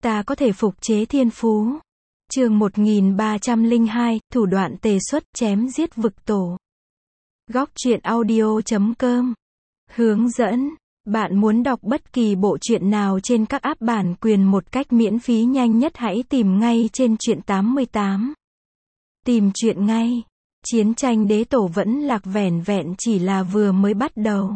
Ta có thể phục chế thiên phú. Chương 1302, thủ đoạn tề xuất, chém giết vực tổ. Góc truyện audio.com. Hướng dẫn. Bạn muốn đọc bất kỳ bộ truyện nào trên các app bản quyền một cách miễn phí nhanh nhất, hãy tìm ngay trên truyện 88. Tìm truyện ngay. Chiến tranh đế tổ vẫn lạc vẻn vẹn chỉ là vừa mới bắt đầu.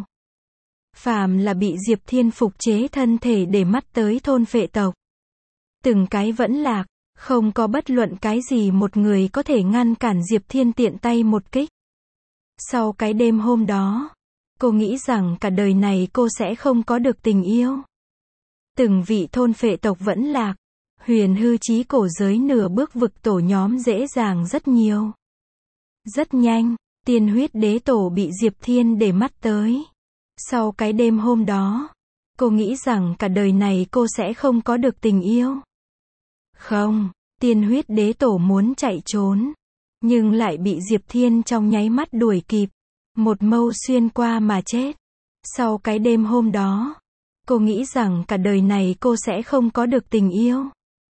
Phàm là bị Diệp Thiên phục chế thân thể để mắt tới thôn phệ tộc, từng cái vẫn lạc, không có bất luận cái gì một người có thể ngăn cản Diệp Thiên tiện tay một kích. Sau cái đêm hôm đó, cô nghĩ rằng cả đời này cô sẽ không có được tình yêu. Từng vị thôn phệ tộc vẫn lạc, huyền hư chí cổ giới nửa bước vực tổ nhóm dễ dàng rất nhiều. Rất nhanh, tiên huyết đế tổ bị Diệp Thiên để mắt tới. Sau cái đêm hôm đó, cô nghĩ rằng cả đời này cô sẽ không có được tình yêu. Không, tiên huyết đế tổ muốn chạy trốn, nhưng lại bị Diệp Thiên trong nháy mắt đuổi kịp, một mâu xuyên qua mà chết. Sau cái đêm hôm đó, cô nghĩ rằng cả đời này cô sẽ không có được tình yêu.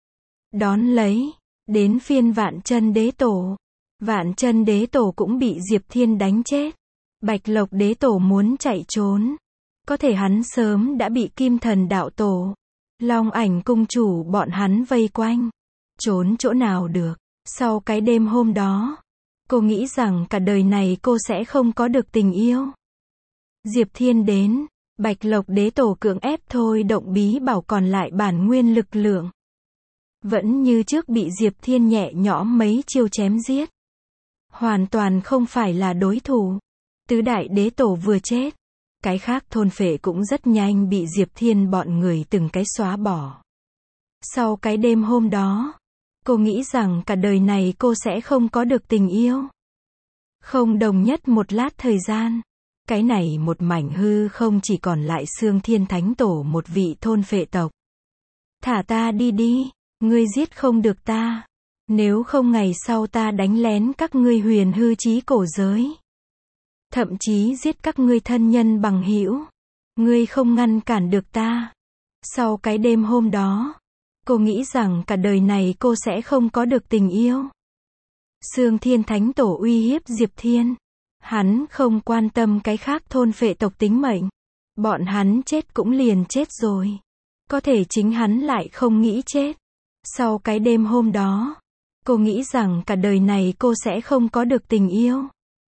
Đón lấy, đến phiên Vạn Chân đế tổ. Vạn Chân đế tổ cũng bị Diệp Thiên đánh chết. Bạch Lộc đế tổ muốn chạy trốn, có thể hắn sớm đã bị Kim Thần đạo tổ, Long Ảnh cung chủ bọn hắn vây quanh. Trốn chỗ nào được. Sau cái đêm hôm đó, cô nghĩ rằng cả đời này cô sẽ không có được tình yêu. Diệp Thiên đến, Bạch Lộc đế tổ cưỡng ép thôi động bí bảo còn lại bản nguyên lực lượng. Vẫn như trước bị Diệp Thiên nhẹ nhõm mấy chiêu chém giết. Hoàn toàn không phải là đối thủ. Tứ đại đế tổ vừa chết, cái khác thôn phệ cũng rất nhanh bị Diệp Thiên bọn người từng cái xóa bỏ. Sau cái đêm hôm đó, cô nghĩ rằng cả đời này cô sẽ không có được tình yêu. Không đồng nhất một lát thời gian, cái này một mảnh hư không chỉ còn lại Xương Thiên Thánh Tổ một vị thôn phệ tộc. Thả ta đi đi, ngươi giết không được ta. Nếu không ngày sau ta đánh lén các ngươi huyền hư chí cổ giới. Thậm chí giết các ngươi thân nhân bằng hữu. Ngươi không ngăn cản được ta. Sau cái đêm hôm đó, cô nghĩ rằng cả đời này cô sẽ không có được tình yêu. Xương Thiên Thánh Tổ uy hiếp Diệp Thiên. Hắn không quan tâm cái khác thôn phệ tộc tính mệnh. Bọn hắn chết cũng liền chết rồi. Có thể chính hắn lại không nghĩ chết. Sau cái đêm hôm đó, cô nghĩ rằng cả đời này cô sẽ không có được tình yêu.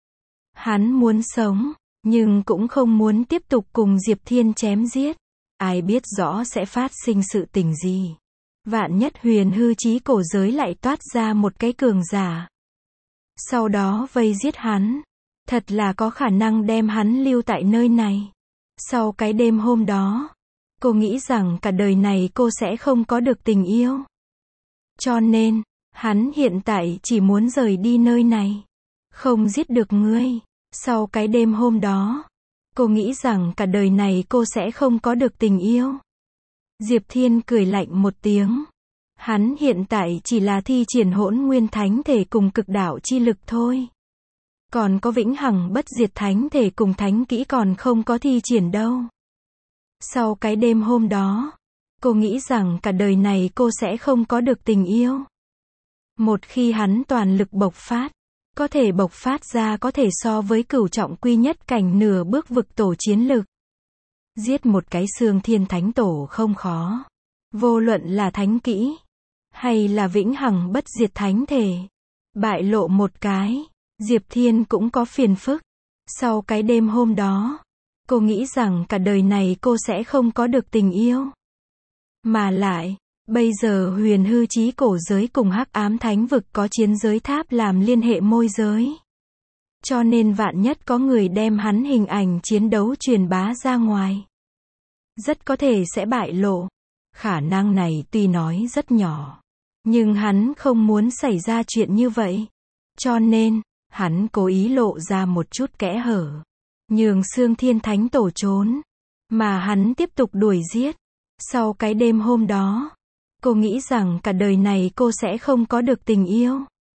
Hắn muốn sống, nhưng cũng không muốn tiếp tục cùng Diệp Thiên chém giết. Ai biết rõ sẽ phát sinh sự tình gì. Vạn nhất huyền hư chí cổ giới lại toát ra một cái cường giả. Sau đó vây giết hắn. Thật là có khả năng đem hắn lưu tại nơi này. Sau cái đêm hôm đó, cô nghĩ rằng cả đời này cô sẽ không có được tình yêu. Cho nên, hắn hiện tại chỉ muốn rời đi nơi này. Không giết được ngươi. Sau cái đêm hôm đó, cô nghĩ rằng cả đời này cô sẽ không có được tình yêu. Diệp Thiên cười lạnh một tiếng. Hắn hiện tại chỉ là thi triển hỗn nguyên thánh thể cùng cực đạo chi lực thôi. Còn có vĩnh hằng bất diệt thánh thể cùng thánh kỹ còn không có thi triển đâu. Sau cái đêm hôm đó, cô nghĩ rằng cả đời này cô sẽ không có được tình yêu. Một khi hắn toàn lực bộc phát, có thể bộc phát ra có thể so với cửu trọng quy nhất cảnh nửa bước vực tổ chiến lực. Giết một cái Xương Thiên Thánh Tổ không khó. Vô luận là thánh kỹ, hay là vĩnh hằng bất diệt thánh thể. Bại lộ một cái, Diệp Thiên cũng có phiền phức. Sau cái đêm hôm đó, cô nghĩ rằng cả đời này cô sẽ không có được tình yêu. Mà lại, bây giờ huyền hư chí cổ giới cùng hắc ám thánh vực có chiến giới tháp làm liên hệ môi giới. Cho nên vạn nhất có người đem hắn hình ảnh chiến đấu truyền bá ra ngoài, rất có thể sẽ bại lộ. Khả năng này tuy nói rất nhỏ, nhưng hắn không muốn xảy ra chuyện như vậy. Cho nên, hắn cố ý lộ ra một chút kẽ hở, nhường Xương Thiên Thánh Tổ trốn, mà hắn tiếp tục đuổi giết. Sau cái đêm hôm đó, cô nghĩ rằng cả đời này cô sẽ không có được tình yêu.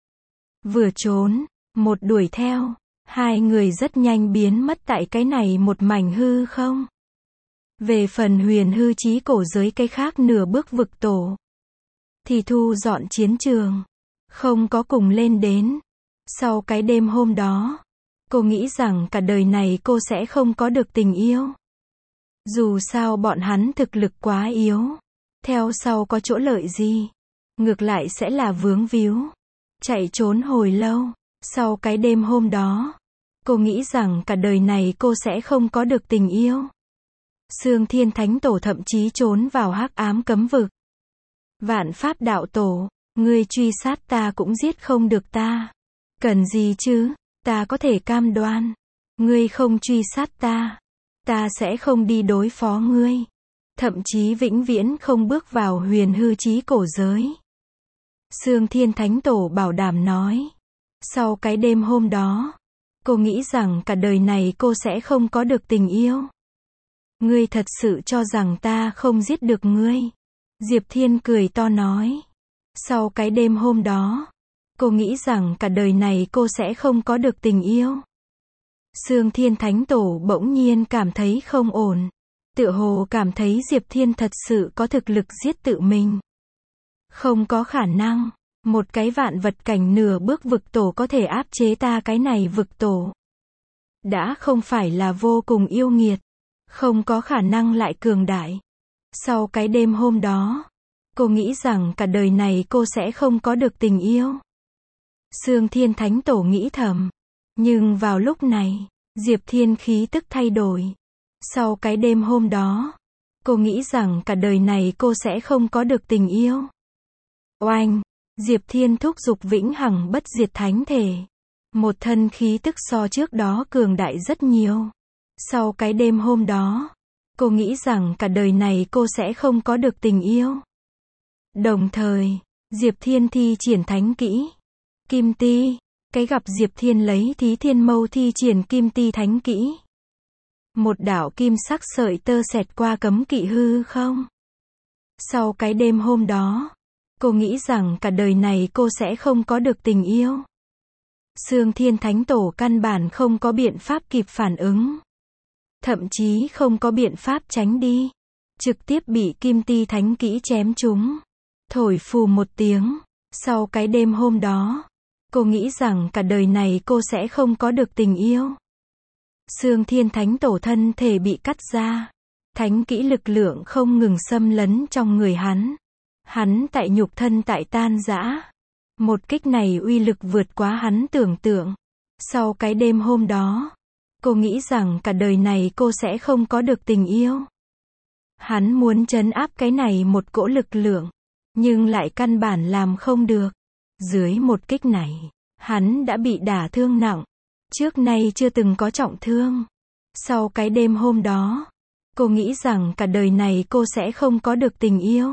Vừa trốn, một đuổi theo, hai người rất nhanh biến mất tại cái này một mảnh hư không. Về phần huyền hư chí cổ giới cái khác nửa bước vực tổ, thì thu dọn chiến trường, không có cùng lên đến. Sau cái đêm hôm đó, cô nghĩ rằng cả đời này cô sẽ không có được tình yêu. Dù sao bọn hắn thực lực quá yếu, theo sau có chỗ lợi gì, ngược lại sẽ là vướng víu, chạy trốn hồi lâu. Sau cái đêm hôm đó, cô nghĩ rằng cả đời này cô sẽ không có được tình yêu. Xương Thiên Thánh Tổ thậm chí trốn vào hắc ám cấm vực. Vạn Pháp Đạo Tổ, ngươi truy sát ta cũng giết không được ta. Cần gì chứ, ta có thể cam đoan. Ngươi không truy sát ta, ta sẽ không đi đối phó ngươi. Thậm chí vĩnh viễn không bước vào huyền hư chí cổ giới. Xương Thiên Thánh Tổ bảo đảm nói. Sau cái đêm hôm đó, cô nghĩ rằng cả đời này cô sẽ không có được tình yêu. Ngươi thật sự cho rằng ta không giết được ngươi? Diệp Thiên cười to nói. Sau cái đêm hôm đó, cô nghĩ rằng cả đời này cô sẽ không có được tình yêu. Xương Thiên Thánh Tổ bỗng nhiên cảm thấy không ổn. Tựa hồ cảm thấy Diệp Thiên thật sự có thực lực giết tự mình. Không có khả năng. Một cái vạn vật cảnh nửa bước vực tổ có thể áp chế ta cái này vực tổ. Đã không phải là vô cùng yêu nghiệt. Không có khả năng lại cường đại. Sau cái đêm hôm đó, cô nghĩ rằng cả đời này cô sẽ không có được tình yêu. Xương Thiên Thánh Tổ nghĩ thầm. Nhưng vào lúc này, Diệp Thiên khí tức thay đổi. Sau cái đêm hôm đó, cô nghĩ rằng cả đời này cô sẽ không có được tình yêu. Oanh! Diệp Thiên thúc giục vĩnh hằng bất diệt thánh thể. Một thân khí tức so trước đó cường đại rất nhiều. Sau cái đêm hôm đó, cô nghĩ rằng cả đời này cô sẽ không có được tình yêu. Đồng thời, Diệp Thiên thi triển thánh kỹ. Kim ti. Cái gặp Diệp Thiên lấy Thí Thiên Mâu thi triển kim ti thánh kỹ. Một đạo kim sắc sợi tơ xẹt qua cấm kỵ hư không. Sau cái đêm hôm đó, cô nghĩ rằng cả đời này cô sẽ không có được tình yêu. Xương Thiên Thánh Tổ căn bản không có biện pháp kịp phản ứng. Thậm chí không có biện pháp tránh đi. Trực tiếp bị kim ti thánh kỹ chém trúng. Thổi phù một tiếng. Sau cái đêm hôm đó, cô nghĩ rằng cả đời này cô sẽ không có được tình yêu. Xương Thiên Thánh Tổ thân thể bị cắt ra. Thánh kỹ lực lượng không ngừng xâm lấn trong người hắn. Hắn tại nhục thân tại tan rã. Một kích này uy lực vượt quá hắn tưởng tượng. Sau cái đêm hôm đó, cô nghĩ rằng cả đời này cô sẽ không có được tình yêu. Hắn muốn trấn áp cái này một cỗ lực lượng, nhưng lại căn bản làm không được. Dưới một kích này, hắn đã bị đả thương nặng. Trước nay chưa từng có trọng thương. Sau cái đêm hôm đó, cô nghĩ rằng cả đời này cô sẽ không có được tình yêu.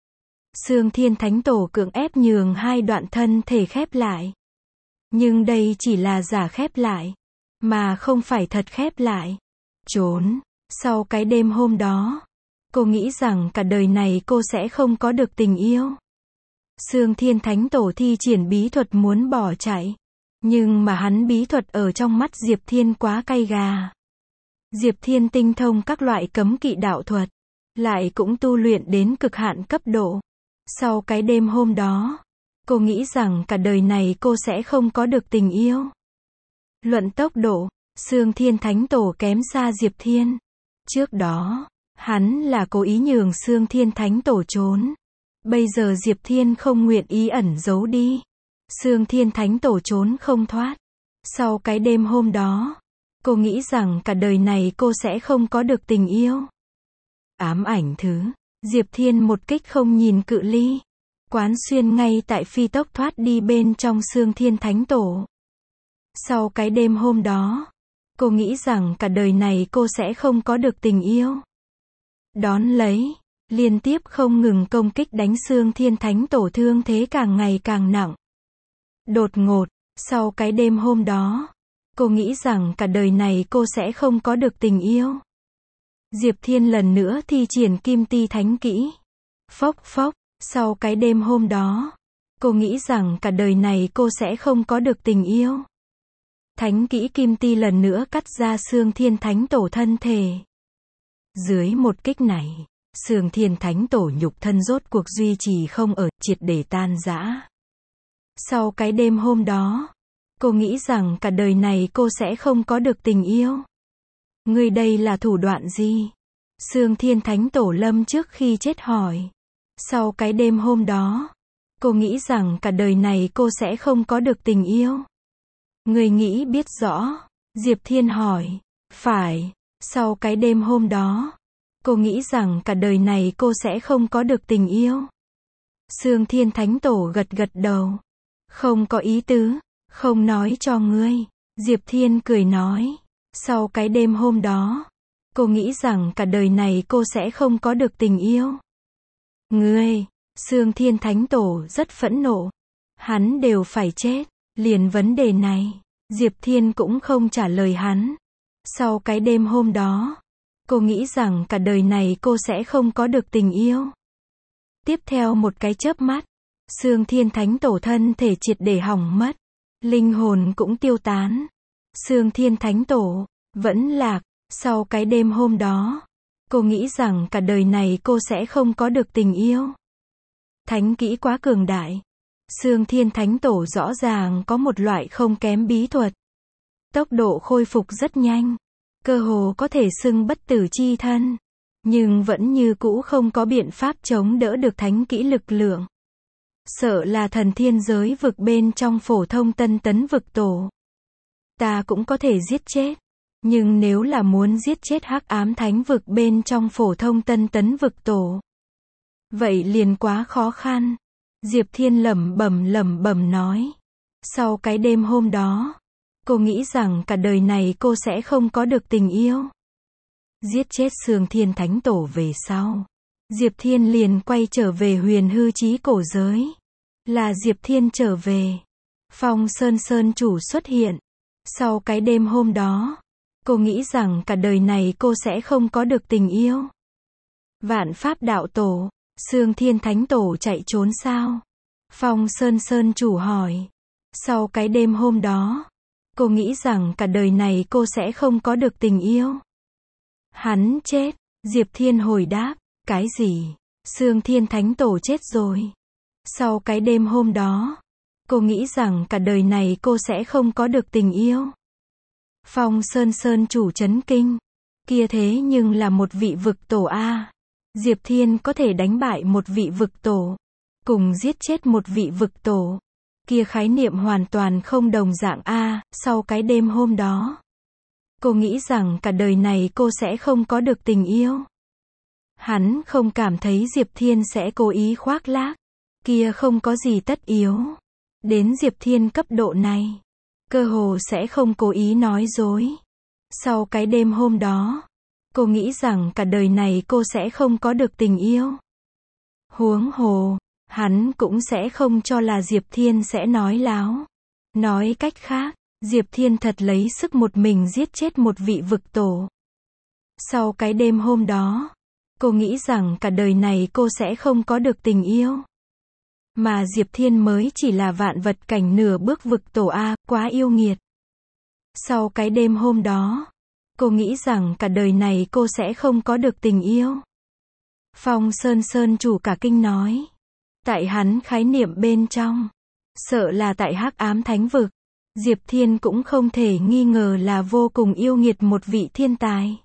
Xương Thiên Thánh Tổ cưỡng ép nhường hai đoạn thân thể khép lại. Nhưng đây chỉ là giả khép lại, mà không phải thật khép lại. Trốn. Sau cái đêm hôm đó, cô nghĩ rằng cả đời này cô sẽ không có được tình yêu. Xương Thiên Thánh Tổ thi triển bí thuật muốn bỏ chạy. Nhưng mà hắn bí thuật ở trong mắt Diệp Thiên quá cay gà. Diệp Thiên tinh thông các loại cấm kỵ đạo thuật, lại cũng tu luyện đến cực hạn cấp độ. Sau cái đêm hôm đó, cô nghĩ rằng cả đời này cô sẽ không có được tình yêu. Luận tốc độ, Xương Thiên Thánh Tổ kém xa Diệp Thiên. Trước đó, hắn là cố ý nhường Xương Thiên Thánh Tổ trốn. Bây giờ Diệp Thiên không nguyện ý ẩn giấu đi. Xương Thiên Thánh Tổ trốn không thoát. Sau cái đêm hôm đó, cô nghĩ rằng cả đời này cô sẽ không có được tình yêu. Ám ảnh thứ. Diệp Thiên một kích không nhìn cự ly. Quán xuyên ngay tại phi tốc thoát đi bên trong Xương Thiên Thánh Tổ. Sau cái đêm hôm đó, cô nghĩ rằng cả đời này cô sẽ không có được tình yêu. Đón lấy, liên tiếp không ngừng công kích đánh Xương Thiên Thánh Tổ thương thế càng ngày càng nặng. Đột ngột, sau cái đêm hôm đó, cô nghĩ rằng cả đời này cô sẽ không có được tình yêu. Diệp Thiên lần nữa thi triển kim ti thánh kỹ. Phốc phốc, sau cái đêm hôm đó, cô nghĩ rằng cả đời này cô sẽ không có được tình yêu. Thánh kỹ kim ti lần nữa cắt ra Xương Thiên Thánh Tổ thân thể. Dưới một kích này, Sương Thiên Thánh Tổ nhục thân rốt cuộc duy trì không ở, triệt để tan rã. Sau cái đêm hôm đó, cô nghĩ rằng cả đời này cô sẽ không có được tình yêu. Ngươi đây là thủ đoạn gì? Sương Thiên Thánh Tổ lâm trước khi chết hỏi. Sau cái đêm hôm đó, cô nghĩ rằng cả đời này cô sẽ không có được tình yêu. Ngươi nghĩ biết rõ? Diệp Thiên hỏi. Phải. Sau cái đêm hôm đó, cô nghĩ rằng cả đời này cô sẽ không có được tình yêu. Sương Thiên Thánh Tổ gật gật đầu. Không có ý tứ, không nói cho ngươi. Diệp Thiên cười nói. Sau cái đêm hôm đó, cô nghĩ rằng cả đời này cô sẽ không có được tình yêu. Ngươi, Sương Thiên Thánh Tổ rất phẫn nộ. Hắn đều phải chết, liền vấn đề này, Diệp Thiên cũng không trả lời hắn. Sau cái đêm hôm đó, cô nghĩ rằng cả đời này cô sẽ không có được tình yêu. Tiếp theo một cái chớp mắt, Sương Thiên Thánh Tổ thân thể triệt để hỏng mất. Linh hồn cũng tiêu tán. Sương Thiên Thánh Tổ vẫn lạc. Sau cái đêm hôm đó, cô nghĩ rằng cả đời này cô sẽ không có được tình yêu. Thánh kỹ quá cường đại. Sương Thiên Thánh Tổ rõ ràng có một loại không kém bí thuật. Tốc độ khôi phục rất nhanh. Cơ hồ có thể xưng bất tử chi thân. Nhưng vẫn như cũ không có biện pháp chống đỡ được thánh kỹ lực lượng. Sợ là thần thiên giới vực bên trong phổ thông tân tấn vực tổ. Ta cũng có thể giết chết. Nhưng nếu là muốn giết chết hắc ám thánh vực bên trong phổ thông tân tấn vực tổ, vậy liền quá khó khăn. Diệp Thiên lẩm bẩm nói. Sau cái đêm hôm đó, cô nghĩ rằng cả đời này cô sẽ không có được tình yêu. Giết chết Sương Thiên Thánh Tổ về sau, Diệp Thiên liền quay trở về huyền hư chí cổ giới. Là Diệp Thiên trở về. Phong Sơn Sơn chủ xuất hiện. Sau cái đêm hôm đó, cô nghĩ rằng cả đời này cô sẽ không có được tình yêu. Vạn Pháp Đạo Tổ, Sương Thiên Thánh Tổ chạy trốn sao? Phong Sơn Sơn chủ hỏi. Sau cái đêm hôm đó, cô nghĩ rằng cả đời này cô sẽ không có được tình yêu. Hắn chết. Diệp Thiên hồi đáp. Cái gì? Sương Thiên Thánh Tổ chết rồi. Sau cái đêm hôm đó, cô nghĩ rằng cả đời này cô sẽ không có được tình yêu. Phong Sơn Sơn chủ chấn kinh. Kia thế nhưng là một vị vực tổ a. Diệp Thiên có thể đánh bại một vị vực tổ, cùng giết chết một vị vực tổ. Kia khái niệm hoàn toàn không đồng dạng a. Sau cái đêm hôm đó, cô nghĩ rằng cả đời này cô sẽ không có được tình yêu. Hắn không cảm thấy Diệp Thiên sẽ cố ý khoác lác. Kia không có gì tất yếu. Đến Diệp Thiên cấp độ này, cơ hồ sẽ không cố ý nói dối. Sau cái đêm hôm đó, cô nghĩ rằng cả đời này cô sẽ không có được tình yêu. Huống hồ, hắn cũng sẽ không cho là Diệp Thiên sẽ nói láo. Nói cách khác, Diệp Thiên thật lấy sức một mình giết chết một vị vực tổ. Sau cái đêm hôm đó, cô nghĩ rằng cả đời này cô sẽ không có được tình yêu. Mà Diệp Thiên mới chỉ là vạn vật cảnh nửa bước vực tổ a, quá yêu nghiệt. Sau cái đêm hôm đó, cô nghĩ rằng cả đời này cô sẽ không có được tình yêu. Phong Sơn Sơn chủ cả kinh nói. Tại hắn khái niệm bên trong, sợ là tại hắc ám thánh vực, Diệp Thiên cũng không thể nghi ngờ là vô cùng yêu nghiệt một vị thiên tài.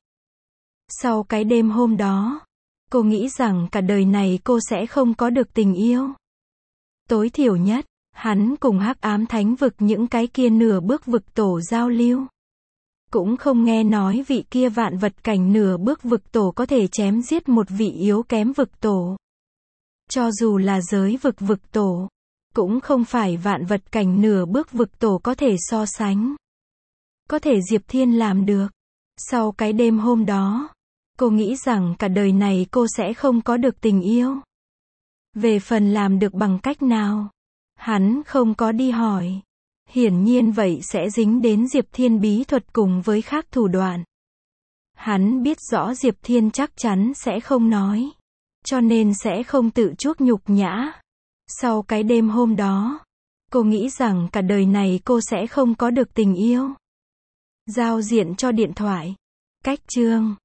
Sau cái đêm hôm đó, cô nghĩ rằng cả đời này cô sẽ không có được tình yêu. Tối thiểu nhất, hắn cùng hắc ám thánh vực những cái kia nửa bước vực tổ giao lưu. Cũng không nghe nói vị kia vạn vật cảnh nửa bước vực tổ có thể chém giết một vị yếu kém vực tổ. Cho dù là giới vực tổ, cũng không phải vạn vật cảnh nửa bước vực tổ có thể so sánh. Có thể Diệp Thiên làm được. Sau cái đêm hôm đó, cô nghĩ rằng cả đời này cô sẽ không có được tình yêu. Về phần làm được bằng cách nào, hắn không có đi hỏi. Hiển nhiên vậy sẽ dính đến Diệp Thiên bí thuật cùng với khác thủ đoạn. Hắn biết rõ Diệp Thiên chắc chắn sẽ không nói, cho nên sẽ không tự chuốc nhục nhã. Sau cái đêm hôm đó, cô nghĩ rằng cả đời này cô sẽ không có được tình yêu. Giao diện cho điện thoại. Cách chương